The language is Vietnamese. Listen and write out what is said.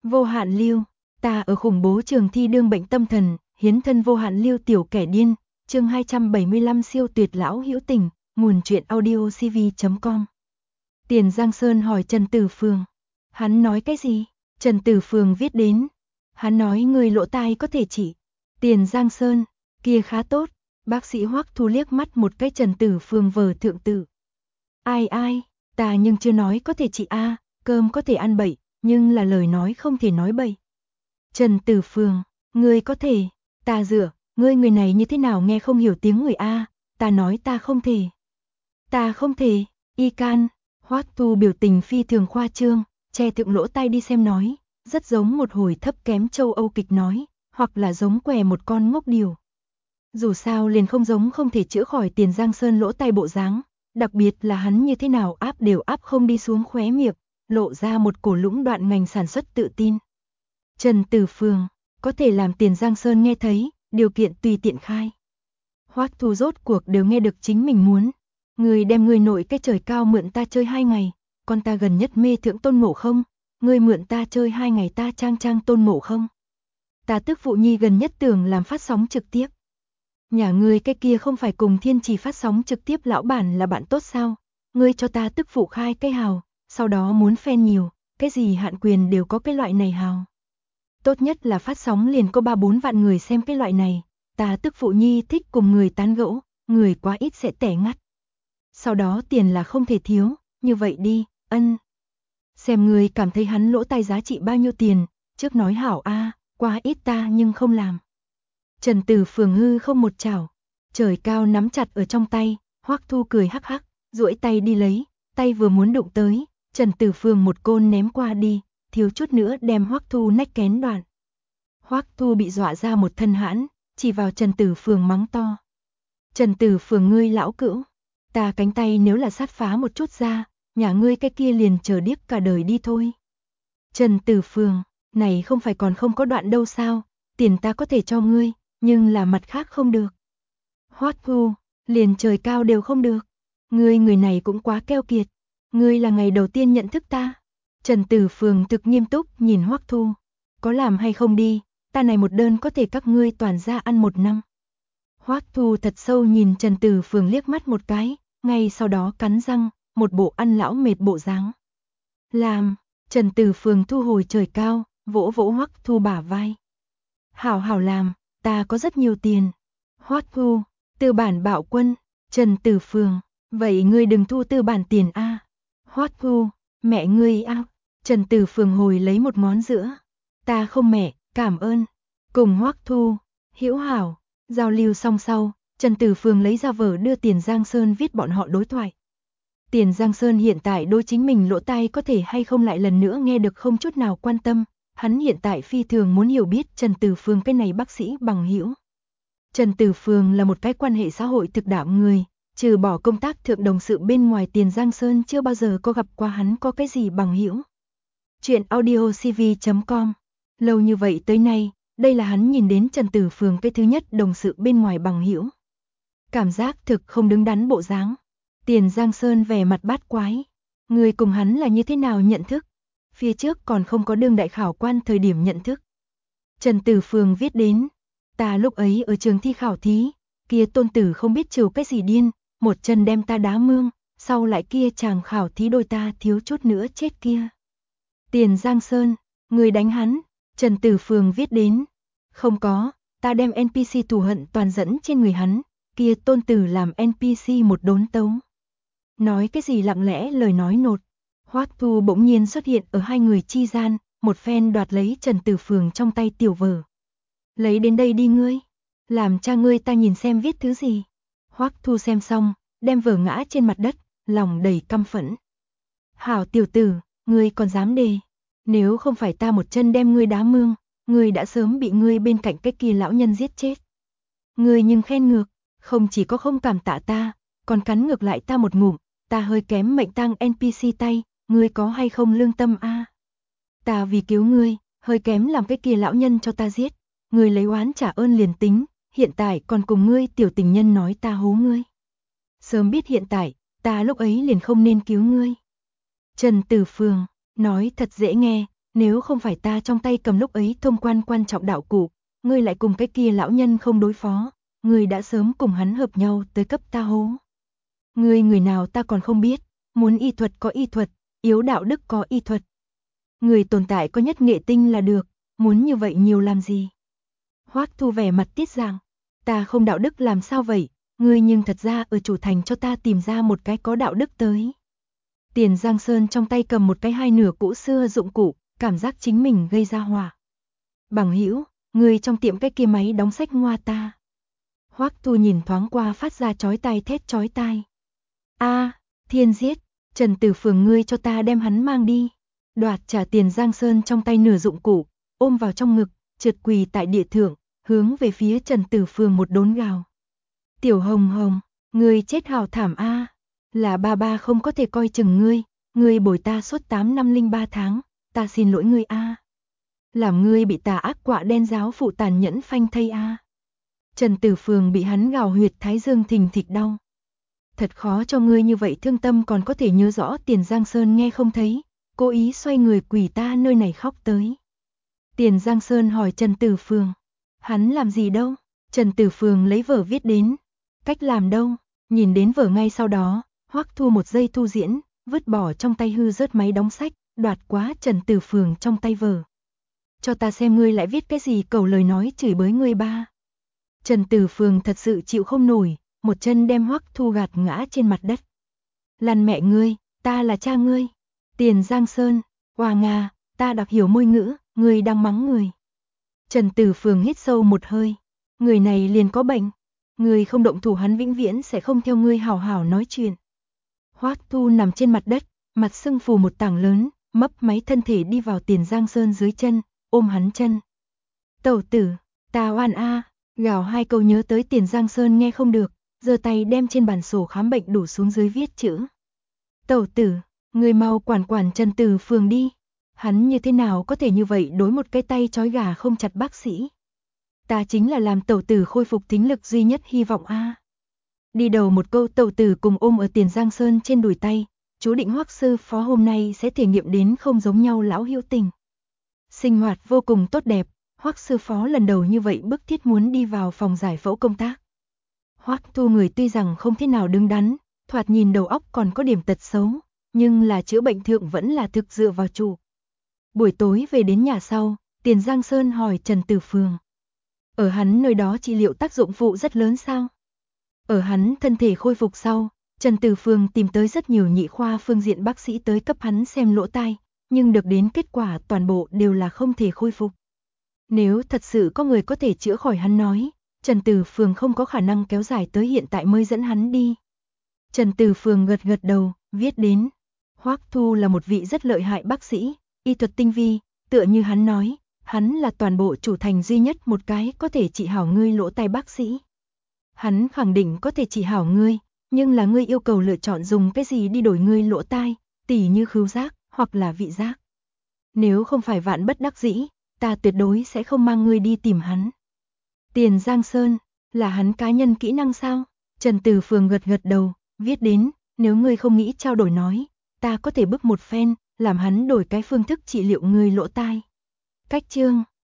Vô hạn lưu, ta ở khủng bố trường thi đương bệnh tâm thần, hiến thân vô hạn lưu tiểu kẻ điên, chương 275 siêu tuyệt lão hữu tình, nguồn truyện audio cv.com. Tiền Giang Sơn hỏi Trần Tử Phường. Hắn nói cái gì? Trần Tử Phường viết đến. Hắn nói người lỗ tai có thể trị. Tiền Giang Sơn, kia khá tốt. Bác sĩ Hoắc Thu liếc mắt một cái Trần Tử Phường vờ thượng tử. Ai, ta nhưng chưa nói có thể trị a, cơm có thể ăn bậy, nhưng là lời nói không thể nói bậy. Trần Tử Phường, ngươi có thể, ta dựa, ngươi người này như thế nào nghe không hiểu tiếng người a, ta nói ta không thể. Ta không thể, y can, Hoắc Thu biểu tình phi thường khoa trương, che thượng lỗ tai đi xem nói, rất giống một hồi thấp kém châu Âu kịch nói, hoặc là giống què một con ngốc điều. Dù sao liền không giống không thể chữa khỏi Tiền Giang Sơn lỗ tai bộ dáng, đặc biệt là hắn như thế nào áp đều áp không đi xuống khóe miệng, lộ ra một cổ lũng đoạn ngành sản xuất tự tin. Trần Tử Phường, có thể làm Tiền Giang Sơn nghe thấy, điều kiện tùy tiện khai. Hoắc Thu rốt cuộc đều nghe được chính mình muốn. Người đem người nội cái trời cao mượn ta chơi 2 ngày, con ta gần nhất mê thượng Tôn Ngộ Không, người mượn ta chơi 2 ngày ta trang Tôn Ngộ Không. Ta tức phụ nhi gần nhất tưởng làm phát sóng trực tiếp. Nhà ngươi cái kia không phải cùng Thiên Trì phát sóng trực tiếp lão bản là bạn tốt sao? Ngươi cho ta tức phụ khai cái hào, sau đó muốn fan nhiều, cái gì hạn quyền đều có cái loại này hào. Tốt nhất là phát sóng liền có 3-4 vạn người xem cái loại này, ta tức phụ nhi thích cùng người tán gẫu, người quá ít sẽ tẻ ngắt. Sau đó tiền là không thể thiếu, như vậy đi, ân. Xem người cảm thấy hắn lỗ tai giá trị bao nhiêu tiền, trước nói hảo a, quá ít ta nhưng không làm. Trần Tử Phường hư không một chảo, trời cao nắm chặt ở trong tay, Hoắc Thu cười hắc hắc, duỗi tay đi lấy, tay vừa muốn đụng tới, Trần Tử Phường một côn ném qua đi, thiếu chút nữa đem Hoắc Thu nách kén đoạn. Hoắc Thu bị dọa ra một thân hãn, chỉ vào Trần Tử Phường mắng to. Trần Tử Phường ngươi lão cữu, ta cánh tay nếu là sát phá một chút ra, nhà ngươi cái kia liền chờ điếc cả đời đi thôi. Trần Tử Phường, này không phải còn không có đoạn đâu sao, tiền ta có thể cho ngươi, nhưng là mặt khác không được. Hoắc Thu, liền trời cao đều không được. Ngươi người này cũng quá keo kiệt. Ngươi là ngày đầu tiên nhận thức ta. Trần Tử Phường thực nghiêm túc nhìn Hoắc Thu. Có làm hay không đi, ta này một đơn có thể các ngươi toàn ra ăn 1 năm. Hoắc Thu thật sâu nhìn Trần Tử Phường liếc mắt một cái, ngay sau đó cắn răng, một bộ ăn lão mệt bộ dáng. Làm, Trần Tử Phường thu hồi trời cao, vỗ vỗ Hoắc Thu bả vai. Hảo hảo làm, ta có rất nhiều tiền. Hoắc Thu, tư bản bạo quân, Trần Tử Phường, vậy ngươi đừng thu tư bản tiền a. Hoắc Thu, mẹ ngươi a. Trần Tử Phường hồi lấy một ngón giữa. Ta không mẹ, cảm ơn. Cùng Hoắc Thu, hữu hảo, giao lưu xong sau, Trần Tử Phường lấy ra vở đưa Tiền Giang Sơn viết bọn họ đối thoại. Tiền Giang Sơn hiện tại đối chính mình lỗ tai có thể hay không lại lần nữa nghe được không chút nào quan tâm, hắn hiện tại phi thường muốn hiểu biết Trần Tử Phường cái này bác sĩ bằng hữu. Trần Tử Phường là một cái quan hệ xã hội thực đạo người, trừ bỏ công tác thượng đồng sự bên ngoài Tiền Giang Sơn chưa bao giờ có gặp qua hắn có cái gì bằng hữu. Chuyện audio cv.com. Lâu như vậy tới nay, đây là hắn nhìn đến Trần Tử Phường cái thứ nhất đồng sự bên ngoài bằng hữu. Cảm giác thực không đứng đắn bộ dáng. Tiền Giang Sơn vẻ mặt bát quái. Người cùng hắn là như thế nào nhận thức? Phía trước còn không có đương đại khảo quan thời điểm nhận thức. Trần Tử Phường viết đến. Ta lúc ấy ở trường thi khảo thí, kia tôn tử không biết trừ cái gì điên, một chân đem ta đá mương, sau lại kia chàng khảo thí đôi ta thiếu chút nữa chết kia. Tiền Giang Sơn, người đánh hắn, Trần Tử Phường viết đến. Không có, ta đem NPC thù hận toàn dẫn trên người hắn, kia tôn tử làm NPC một đốn tấu. Nói cái gì lặng lẽ lời nói nột. Hoắc Thu bỗng nhiên xuất hiện ở hai người chi gian, một phen đoạt lấy Trần Tử Phường trong tay tiểu vở. Lấy đến đây đi ngươi, làm cha ngươi ta nhìn xem viết thứ gì. Hoắc Thu xem xong, đem vở ngã trên mặt đất, lòng đầy căm phẫn. Hảo tiểu tử, ngươi còn dám đề, nếu không phải ta một chân đem ngươi đá mương, ngươi đã sớm bị ngươi bên cạnh cái kia lão nhân giết chết. Ngươi nhưng khen ngược, không chỉ có không cảm tạ ta, còn cắn ngược lại ta một ngụm, ta hơi kém mệnh tang NPC tay, ngươi có hay không lương tâm a? Ta vì cứu ngươi, hơi kém làm cái kia lão nhân cho ta giết, ngươi lấy oán trả ơn liền tính, hiện tại còn cùng ngươi tiểu tình nhân nói ta hố ngươi. Sớm biết hiện tại, ta lúc ấy liền không nên cứu ngươi. Trần Tử Phường, nói thật dễ nghe, nếu không phải ta trong tay cầm lúc ấy thông quan trọng đạo cụ, ngươi lại cùng cái kia lão nhân không đối phó, ngươi đã sớm cùng hắn hợp nhau tới cấp ta hố. Ngươi người nào ta còn không biết, muốn y thuật có y thuật, yếu đạo đức có y thuật. Người tồn tại có nhất nghệ tinh là được, muốn như vậy nhiều làm gì? Hoắc Thu vẻ mặt tiết giảng, ta không đạo đức làm sao vậy, ngươi nhưng thật ra ở chủ thành cho ta tìm ra một cái có đạo đức tới. Tiền Giang Sơn trong tay cầm một cái hai nửa cũ xưa dụng cụ, cảm giác chính mình gây ra hỏa. Bằng hữu, ngươi trong tiệm cái kia máy đóng sách ngoa ta. Hoắc Thu nhìn thoáng qua phát ra chói tai thét chói tai. A, thiên giết, Trần Tử Phường ngươi cho ta đem hắn mang đi. Đoạt trả Tiền Giang Sơn trong tay nửa dụng cụ, ôm vào trong ngực, trượt quỳ tại địa thượng, hướng về phía Trần Tử Phường một đốn gào. Tiểu Hồng Hồng, ngươi chết hào thảm a, là ba không có thể coi chừng ngươi bồi ta suốt 8 năm 03 tháng, ta xin lỗi ngươi a. Làm ngươi bị tà ác quạ đen giáo phụ tàn nhẫn phanh thây a. Trần Tử Phường bị hắn gào huyệt thái dương thình thịch đau. Thật khó cho ngươi như vậy thương tâm còn có thể nhớ rõ Tiền Giang Sơn nghe không thấy, cố ý xoay người quỳ ta nơi này khóc tới. Tiền Giang Sơn hỏi Trần Tử Phường, hắn làm gì đâu? Trần Tử Phường lấy vở viết đến, cách làm đâu? Nhìn đến vở ngay sau đó, Hoắc Thu một giây thu diễn, vứt bỏ trong tay hư rớt máy đóng sách, đoạt quá Trần Tử Phường trong tay vở. Cho ta xem ngươi lại viết cái gì cầu lời nói chửi bới ngươi ba. Trần Tử Phường thật sự chịu không nổi, một chân đem Hoắc Thu gạt ngã trên mặt đất. Lăn mẹ ngươi, ta là cha ngươi. Tiền Giang Sơn, Hoa Nga, ta đọc hiểu môi ngữ, ngươi đang mắng người. Trần Tử Phường hít sâu một hơi, người này liền có bệnh, ngươi không động thủ hắn vĩnh viễn sẽ không theo ngươi hảo hảo nói chuyện. Hoắc Thu nằm trên mặt đất, mặt sưng phù một tảng lớn, mấp máy thân thể đi vào Tiền Giang Sơn dưới chân, ôm hắn chân. Tẩu tử, ta oan a, gào hai câu nhớ tới Tiền Giang Sơn nghe không được, giơ tay đem trên bàn sổ khám bệnh đổ xuống dưới viết chữ. Tẩu tử, người mau quản Trần Tử Phường đi. Hắn như thế nào có thể như vậy đối một cái tay trói gà không chặt bác sĩ. Ta chính là làm tẩu tử khôi phục thính lực duy nhất hy vọng a. Đi đầu một câu tẩu tử cùng ôm ở Tiền Giang Sơn trên đùi tay, chú định Hoắc sư phó hôm nay sẽ thể nghiệm đến không giống nhau lão hữu tình. Sinh hoạt vô cùng tốt đẹp, Hoắc sư phó lần đầu như vậy bức thiết muốn đi vào phòng giải phẫu công tác. Hoắc Thu người tuy rằng không thế nào đứng đắn, thoạt nhìn đầu óc còn có điểm tật xấu, nhưng là chữa bệnh thượng vẫn là thực dựa vào chủ. Buổi tối về đến nhà sau, Tiền Giang Sơn hỏi Trần Tử Phường. Ở hắn nơi đó trị liệu tác dụng phụ rất lớn sao? Ở hắn thân thể khôi phục sau, Trần Tử Phường tìm tới rất nhiều nhị khoa phương diện bác sĩ tới cấp hắn xem lỗ tai, nhưng được đến kết quả toàn bộ đều là không thể khôi phục. Nếu thật sự có người có thể chữa khỏi hắn nói, Trần Tử Phường không có khả năng kéo dài tới hiện tại mới dẫn hắn đi. Trần Tử Phường gật gật đầu, viết đến. Hoắc Thu là một vị rất lợi hại bác sĩ, y thuật tinh vi, tựa như hắn nói, hắn là toàn bộ chủ thành duy nhất một cái có thể trị hảo ngươi lỗ tai bác sĩ. Hắn khẳng định có thể trị hảo ngươi, nhưng là ngươi yêu cầu lựa chọn dùng cái gì đi đổi ngươi lỗ tai, tỉ như khứu giác, hoặc là vị giác. Nếu không phải vạn bất đắc dĩ, ta tuyệt đối sẽ không mang ngươi đi tìm hắn. Tiền Giang Sơn, là hắn cá nhân kỹ năng sao? Trần Tử Phường gật gật đầu, viết đến, nếu ngươi không nghĩ trao đổi nói, ta có thể bức một phen, làm hắn đổi cái phương thức trị liệu ngươi lỗ tai. Cách chương